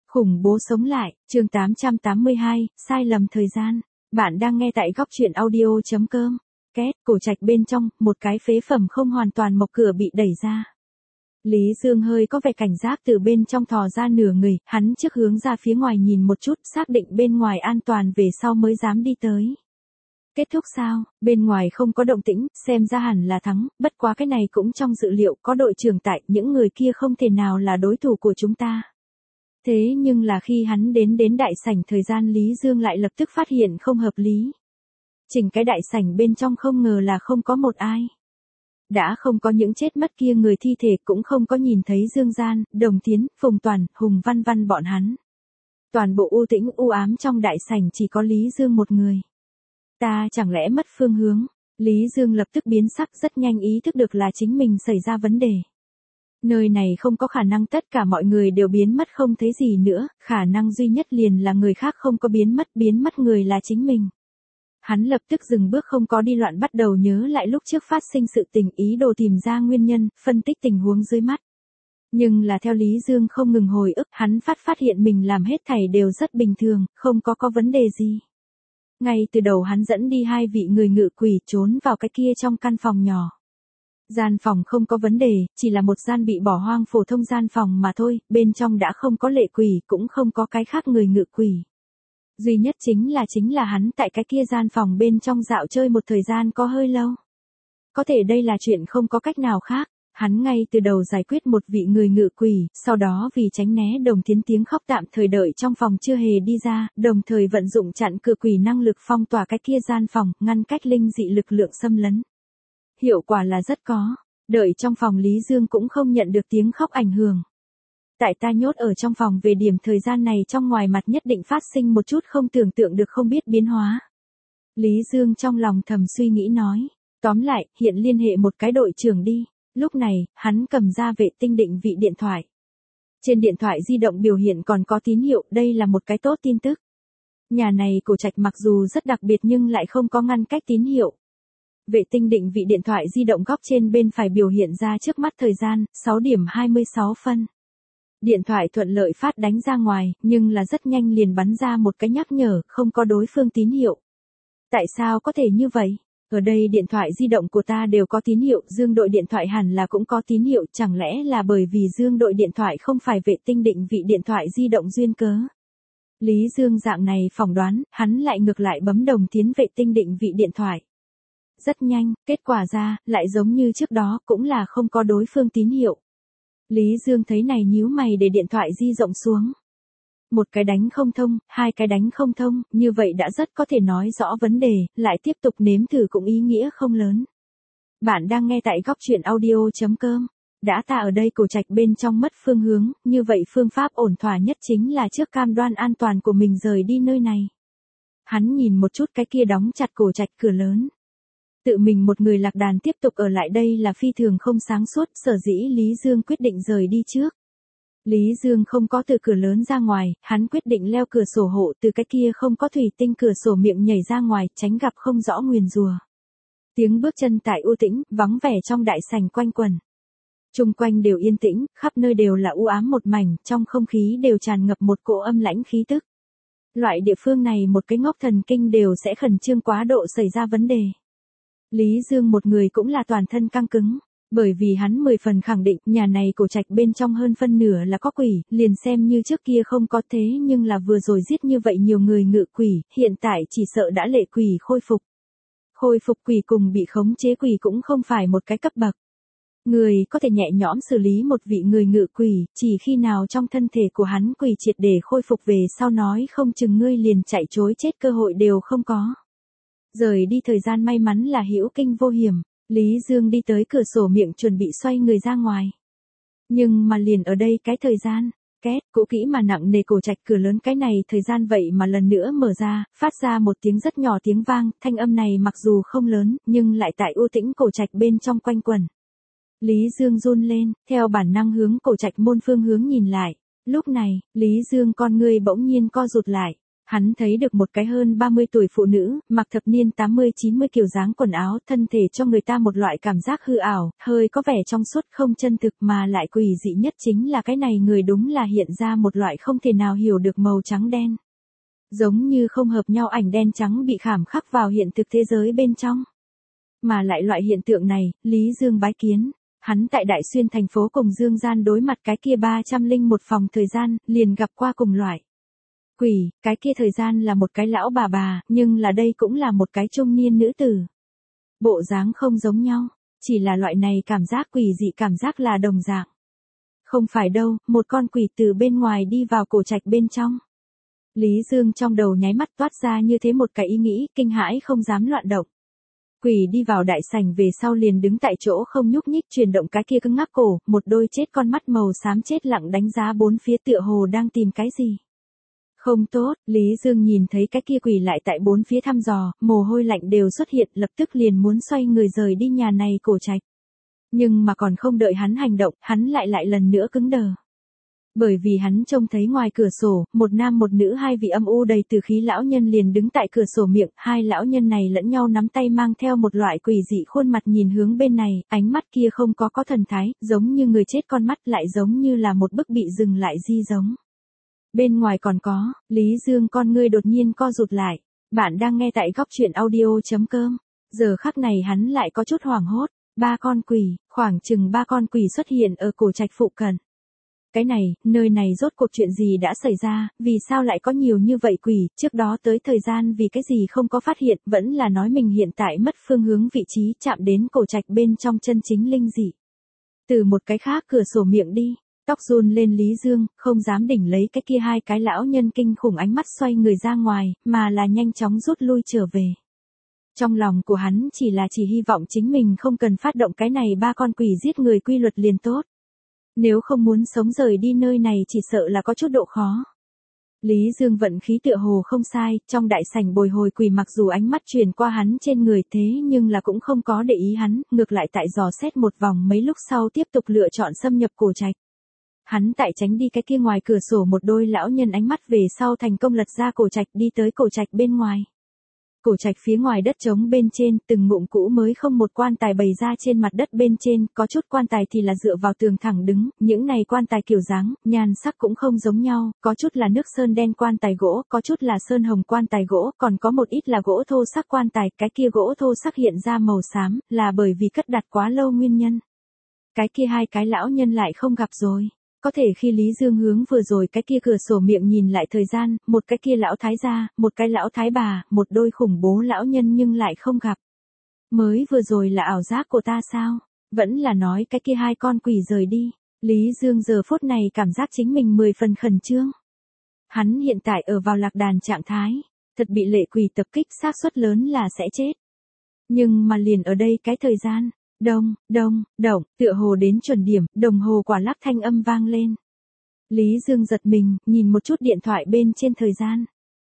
Khủng bố sống lại, chương 882, sai lầm thời gian. Bạn đang nghe tại góc truyện audio.com. Két, cổ trạch bên trong, một cái phế phẩm không hoàn toàn mộc cửa bị đẩy ra. Lý Dương hơi có vẻ cảnh giác từ bên trong thò ra nửa người, hắn trước hướng ra phía ngoài nhìn một chút, xác định bên ngoài an toàn về sau mới dám đi tới. Kết thúc sao, bên ngoài không có động tĩnh, xem ra hẳn là thắng, bất quá cái này cũng trong dự liệu, có đội trưởng tại, những người kia không thể nào là đối thủ của chúng ta. Thế nhưng là khi hắn đến đại sảnh thời gian Lý Dương lại lập tức phát hiện không hợp lý. Chỉnh cái đại sảnh bên trong không ngờ là không có một ai. Đã không có những chết mất kia người thi thể, cũng không có nhìn thấy Dương Gian, Đồng Tiến, Phùng Toàn, Hùng Văn Văn bọn hắn. Toàn bộ u tĩnh u ám trong đại sảnh chỉ có Lý Dương một người. Ta chẳng lẽ mất phương hướng? Lý Dương lập tức biến sắc, rất nhanh ý thức được là chính mình xảy ra vấn đề. Nơi này không có khả năng tất cả mọi người đều biến mất không thấy gì nữa, khả năng duy nhất liền là người khác không có biến mất người là chính mình. Hắn lập tức dừng bước không có đi loạn, bắt đầu nhớ lại lúc trước phát sinh sự tình, ý đồ tìm ra nguyên nhân, phân tích tình huống dưới mắt. Nhưng là theo Lý Dương không ngừng hồi ức, hắn phát hiện mình làm hết thảy đều rất bình thường, không có vấn đề gì. Ngay từ đầu hắn dẫn đi hai vị người ngự quỷ trốn vào cái kia trong căn phòng nhỏ. Gian phòng không có vấn đề, chỉ là một gian bị bỏ hoang phổ thông gian phòng mà thôi, bên trong đã không có lệ quỷ, cũng không có cái khác người ngự quỷ. Duy nhất chính là hắn tại cái kia gian phòng bên trong dạo chơi một thời gian có hơi lâu. Có thể đây là chuyện không có cách nào khác, hắn ngay từ đầu giải quyết một vị người ngự quỷ, sau đó vì tránh né Đồng Tiến tiếng khóc tạm thời đợi trong phòng chưa hề đi ra, đồng thời vận dụng chặn cửa quỷ năng lực phong tỏa cái kia gian phòng, ngăn cách linh dị lực lượng xâm lấn. Hiệu quả là rất có, đợi trong phòng Lý Dương cũng không nhận được tiếng khóc ảnh hưởng. Tại ta nhốt ở trong phòng về điểm thời gian này trong ngoài mặt nhất định phát sinh một chút không tưởng tượng được không biết biến hóa. Lý Dương trong lòng thầm suy nghĩ nói, tóm lại, hiện liên hệ một cái đội trưởng đi. Lúc này, hắn cầm ra vệ tinh định vị điện thoại. Trên điện thoại di động biểu hiện còn có tín hiệu, đây là một cái tốt tin tức. Nhà này cổ trạch mặc dù rất đặc biệt nhưng lại không có ngăn cách tín hiệu. Vệ tinh định vị điện thoại di động góc trên bên phải biểu hiện ra trước mắt thời gian, 6 điểm 26 phân. Điện thoại thuận lợi phát đánh ra ngoài, nhưng là rất nhanh liền bắn ra một cái nhắc nhở, không có đối phương tín hiệu. Tại sao có thể như vậy? Ở đây điện thoại di động của ta đều có tín hiệu, Dương đội điện thoại hẳn là cũng có tín hiệu, chẳng lẽ là bởi vì Dương đội điện thoại không phải vệ tinh định vị điện thoại di động duyên cớ? Lý Dương dạng này phỏng đoán, hắn lại ngược lại bấm Đồng Tiến vệ tinh định vị điện thoại. Rất nhanh, kết quả ra, lại giống như trước đó, cũng là không có đối phương tín hiệu. Lý Dương thấy này nhíu mày để điện thoại di rộng xuống. Một cái đánh không thông, hai cái đánh không thông, như vậy đã rất có thể nói rõ vấn đề, lại tiếp tục nếm thử cũng ý nghĩa không lớn. Bạn đang nghe tại góc truyện audio.com. Đã ta ở đây cổ trạch bên trong mất phương hướng, như vậy phương pháp ổn thỏa nhất chính là trước cam đoan an toàn của mình rời đi nơi này. Hắn nhìn một chút cái kia đóng chặt cổ trạch cửa lớn. Tự mình một người lạc đàn tiếp tục ở lại đây là phi thường không sáng suốt, sở dĩ Lý Dương quyết định rời đi trước. Lý Dương không có từ cửa lớn ra ngoài, hắn quyết định leo cửa sổ hộ từ cái kia không có thủy tinh cửa sổ miệng nhảy ra ngoài, tránh gặp không rõ nguyền rủa. Tiếng bước chân tại u tĩnh, vắng vẻ trong đại sảnh quanh quẩn. Chung quanh đều yên tĩnh, khắp nơi đều là u ám một mảnh, trong không khí đều tràn ngập một cỗ âm lãnh khí tức. Loại địa phương này một cái ngốc thần kinh đều sẽ khẩn trương quá độ xảy ra vấn đề. Lý Dương một người cũng là toàn thân căng cứng, bởi vì hắn 10 phần khẳng định nhà này cổ trạch bên trong hơn phân nửa là có quỷ, liền xem như trước kia không có thế nhưng là vừa rồi giết như vậy nhiều người ngự quỷ, hiện tại chỉ sợ đã lệ quỷ khôi phục. Khôi phục quỷ cùng bị khống chế quỷ cũng không phải một cái cấp bậc. Người có thể nhẹ nhõm xử lý một vị người ngự quỷ, chỉ khi nào trong thân thể của hắn quỷ triệt để khôi phục về sau nói không chừng ngươi liền chạy trối chết cơ hội đều không có. Rời đi thời gian may mắn là hữu kinh vô hiểm, Lý Dương đi tới cửa sổ miệng chuẩn bị xoay người ra ngoài. Nhưng mà liền ở đây cái thời gian, két, cũ kỹ mà nặng nề cổ trạch cửa lớn cái này thời gian vậy mà lần nữa mở ra, phát ra một tiếng rất nhỏ tiếng vang, thanh âm này mặc dù không lớn, nhưng lại tại u tĩnh cổ trạch bên trong quanh quẩn. Lý Dương run lên, theo bản năng hướng cổ trạch môn phương hướng nhìn lại. Lúc này, Lý Dương con ngươi bỗng nhiên co rụt lại. Hắn thấy được một cái hơn 30 tuổi phụ nữ, mặc thập niên 80-90 kiểu dáng quần áo, thân thể cho người ta một loại cảm giác hư ảo, hơi có vẻ trong suốt không chân thực mà lại quỷ dị nhất chính là cái này người đúng là hiện ra một loại không thể nào hiểu được màu trắng đen. Giống như không hợp nhau ảnh đen trắng bị khảm khắc vào hiện thực thế giới bên trong. Mà lại loại hiện tượng này, Lý Dương bái kiến. Hắn tại Đại Xuyên thành phố cùng Dương Gian đối mặt cái kia 301 phòng thời gian, liền gặp qua cùng loại. Quỷ, cái kia thời gian là một cái lão bà, nhưng là đây cũng là một cái trung niên nữ tử. Bộ dáng không giống nhau, chỉ là loại này cảm giác quỷ dị cảm giác là đồng dạng. Không phải đâu, một con quỷ từ bên ngoài đi vào cổ trạch bên trong. Lý Dương trong đầu nháy mắt toát ra như thế một cái ý nghĩ, kinh hãi không dám loạn động. Quỷ đi vào đại sảnh về sau liền đứng tại chỗ không nhúc nhích chuyển động cái kia cứng ngắc cổ, một đôi chết con mắt màu xám chết lặng đánh giá bốn phía tựa hồ đang tìm cái gì. Không tốt, Lý Dương nhìn thấy cái kia quỷ lại tại bốn phía thăm dò, mồ hôi lạnh đều xuất hiện lập tức liền muốn xoay người rời đi nhà này cổ trạch. Nhưng mà còn không đợi hắn hành động, hắn lại lần nữa cứng đờ. Bởi vì hắn trông thấy ngoài cửa sổ, một nam một nữ hai vị âm u đầy từ khí lão nhân liền đứng tại cửa sổ miệng, hai lão nhân này lẫn nhau nắm tay mang theo một loại quỷ dị khuôn mặt nhìn hướng bên này, ánh mắt kia không có thần thái, giống như người chết con mắt lại giống như là một bức bị dừng lại di giống. Bên ngoài còn có, Lý Dương con ngươi đột nhiên co rụt lại, bạn đang nghe tại góc truyện audio.com, giờ khắc này hắn lại có chút hoảng hốt, ba con quỷ, khoảng chừng ba con quỷ xuất hiện ở cổ trạch phụ cận. Cái này, nơi này rốt cuộc chuyện gì đã xảy ra, vì sao lại có nhiều như vậy quỷ, trước đó tới thời gian vì cái gì không có phát hiện, vẫn là nói mình hiện tại mất phương hướng vị trí chạm đến cổ trạch bên trong chân chính linh dị. Từ một cái khác cửa sổ miệng đi, tóc run lên Lý Dương, không dám đỉnh lấy cái kia hai cái lão nhân kinh khủng ánh mắt xoay người ra ngoài, mà là nhanh chóng rút lui trở về. Trong lòng của hắn chỉ hy vọng chính mình không cần phát động cái này ba con quỷ giết người quy luật liền tốt. Nếu không muốn sống rời đi nơi này chỉ sợ là có chút độ khó. Lý Dương vận khí tựa hồ không sai, trong đại sảnh bồi hồi quỷ mặc dù ánh mắt truyền qua hắn trên người thế nhưng là cũng không có để ý hắn, ngược lại tại dò xét một vòng mấy lúc sau tiếp tục lựa chọn xâm nhập cổ trạch. Hắn tại tránh đi cái kia ngoài cửa sổ một đôi lão nhân ánh mắt về sau thành công lật ra cổ trạch đi tới cổ trạch bên ngoài. Cổ trạch phía ngoài đất trống bên trên, từng ngụm cũ mới không một quan tài bày ra trên mặt đất bên trên, có chút quan tài thì là dựa vào tường thẳng đứng, những này quan tài kiểu dáng, nhan sắc cũng không giống nhau, có chút là nước sơn đen quan tài gỗ, có chút là sơn hồng quan tài gỗ, còn có một ít là gỗ thô sắc quan tài, cái kia gỗ thô sắc hiện ra màu xám, là bởi vì cất đặt quá lâu nguyên nhân. Cái kia hai cái lão nhân lại không gặp rồi. Có thể khi Lý Dương hướng vừa rồi cái kia cửa sổ miệng nhìn lại thời gian, một cái kia lão thái gia, một cái lão thái bà, một đôi khủng bố lão nhân nhưng lại không gặp. Mới vừa rồi là ảo giác của ta sao? Vẫn là nói cái kia hai con quỷ rời đi. Lý Dương giờ phút này cảm giác chính mình 10 phần khẩn trương. Hắn hiện tại ở vào lạc đàn trạng thái, thật bị lệ quỷ tập kích xác suất lớn là sẽ chết. Nhưng mà liền ở đây cái thời gian. Động, tựa hồ đến chuẩn điểm, đồng hồ quả lắc thanh âm vang lên. Lý Dương giật mình, nhìn một chút điện thoại bên trên thời gian.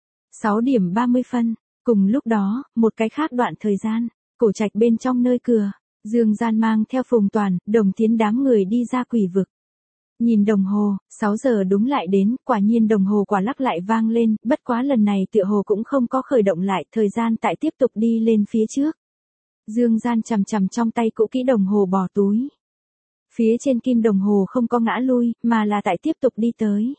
6 điểm 30 phân, cùng lúc đó, một cái khác đoạn thời gian, cổ trạch bên trong nơi cửa, Dương Gian mang theo Phùng Toàn, Đồng Tiến đám người đi ra quỷ vực. Nhìn đồng hồ, 6 giờ đúng lại đến, quả nhiên đồng hồ quả lắc lại vang lên, bất quá lần này tựa hồ cũng không có khởi động lại, thời gian tại tiếp tục đi lên phía trước. Dương Gian chằm trong tay cũ kỹ đồng hồ bỏ túi. Phía trên kim đồng hồ không có ngã lui, mà là tại tiếp tục đi tới.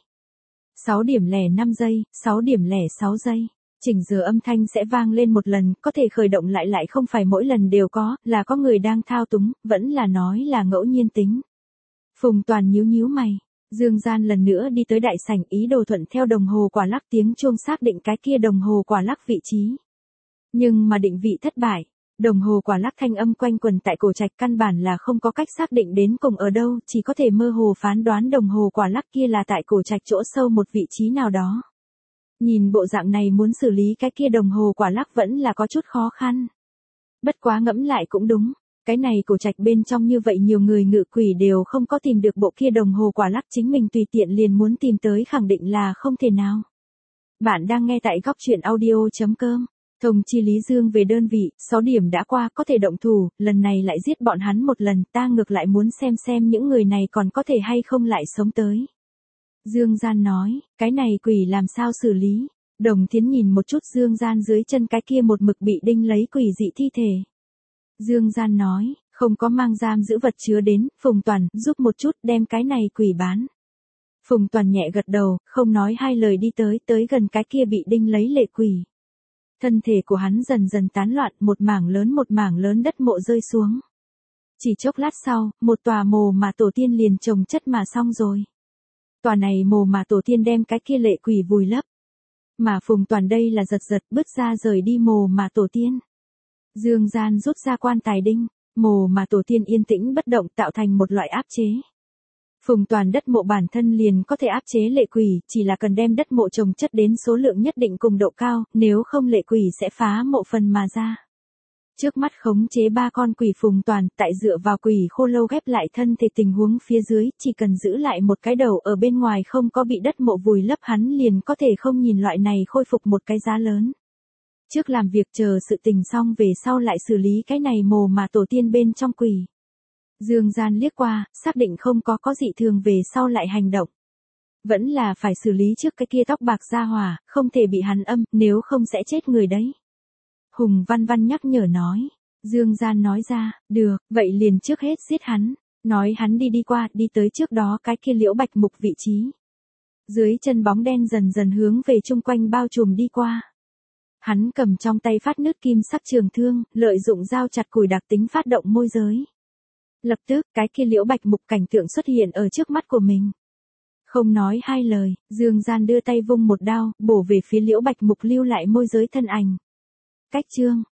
6 điểm lẻ 5 giây, 6 điểm lẻ 6 giây. Chỉnh giờ âm thanh sẽ vang lên một lần, có thể khởi động lại không phải mỗi lần đều có, là có người đang thao túng, vẫn là nói là ngẫu nhiên tính. Phùng Toàn nhíu mày. Dương Gian lần nữa đi tới đại sảnh ý đồ thuận theo đồng hồ quả lắc tiếng chuông xác định cái kia đồng hồ quả lắc vị trí. Nhưng mà định vị thất bại. Đồng hồ quả lắc thanh âm quanh quần tại cổ trạch căn bản là không có cách xác định đến cùng ở đâu, chỉ có thể mơ hồ phán đoán đồng hồ quả lắc kia là tại cổ trạch chỗ sâu một vị trí nào đó. Nhìn bộ dạng này muốn xử lý cái kia đồng hồ quả lắc vẫn là có chút khó khăn. Bất quá ngẫm lại cũng đúng, cái này cổ trạch bên trong như vậy nhiều người ngự quỷ đều không có tìm được bộ kia đồng hồ quả lắc chính mình tùy tiện liền muốn tìm tới khẳng định là không thể nào. Bạn đang nghe tại góc truyện audio.com. Thông chi Lý Dương về đơn vị, 6 điểm đã qua có thể động thủ, lần này lại giết bọn hắn một lần, ta ngược lại muốn xem những người này còn có thể hay không lại sống tới. Dương Gian nói, cái này quỷ làm sao xử lý, Đồng Thiến nhìn một chút Dương Gian dưới chân cái kia một mực bị đinh lấy quỷ dị thi thể. Dương Gian nói, không có mang giam giữ vật chứa đến, Phùng Toàn, giúp một chút đem cái này quỷ bán. Phùng Toàn nhẹ gật đầu, không nói hai lời đi tới gần cái kia bị đinh lấy lệ quỷ. Thân thể của hắn dần dần tán loạn, một mảng lớn đất mộ rơi xuống. Chỉ chốc lát sau, một tòa mồ mà tổ tiên liền chồng chất mà xong rồi. Tòa này mồ mà tổ tiên đem cái kia lệ quỷ vùi lấp. Mà Phùng Toàn đây là giật bước ra rời đi mồ mà tổ tiên. Dương Gian rút ra quan tài đinh, mồ mà tổ tiên yên tĩnh bất động tạo thành một loại áp chế. Phùng Toàn đất mộ bản thân liền có thể áp chế lệ quỷ, chỉ là cần đem đất mộ chồng chất đến số lượng nhất định cùng độ cao, nếu không lệ quỷ sẽ phá mộ phần mà ra. Trước mắt khống chế 3 con quỷ Phùng Toàn, tại dựa vào quỷ khô lâu ghép lại thân thể tình huống phía dưới, chỉ cần giữ lại một cái đầu ở bên ngoài không có bị đất mộ vùi lấp hắn liền có thể không nhìn loại này khôi phục một cái giá lớn. Trước làm việc chờ sự tình xong về sau lại xử lý cái này mồ mà tổ tiên bên trong quỷ. Dương Gian liếc qua, xác định không có dị thường về sau lại hành động. Vẫn là phải xử lý trước cái kia tóc bạc ra hỏa, không thể bị hắn âm, nếu không sẽ chết người đấy. Hùng Văn Văn nhắc nhở nói. Dương Gian nói ra, được, vậy liền trước hết giết hắn. Nói hắn đi qua, đi tới trước đó cái kia liễu bạch mục vị trí. Dưới chân bóng đen dần dần hướng về chung quanh bao trùm đi qua. Hắn cầm trong tay phát nứt kim sắc trường thương, lợi dụng dao chặt củi đặc tính phát động môi giới. Lập tức, cái kia liễu bạch mục cảnh tượng xuất hiện ở trước mắt của mình. Không nói hai lời, Dương Gian đưa tay vung một đao, bổ về phía liễu bạch mục lưu lại môi giới thân ảnh. Cách chương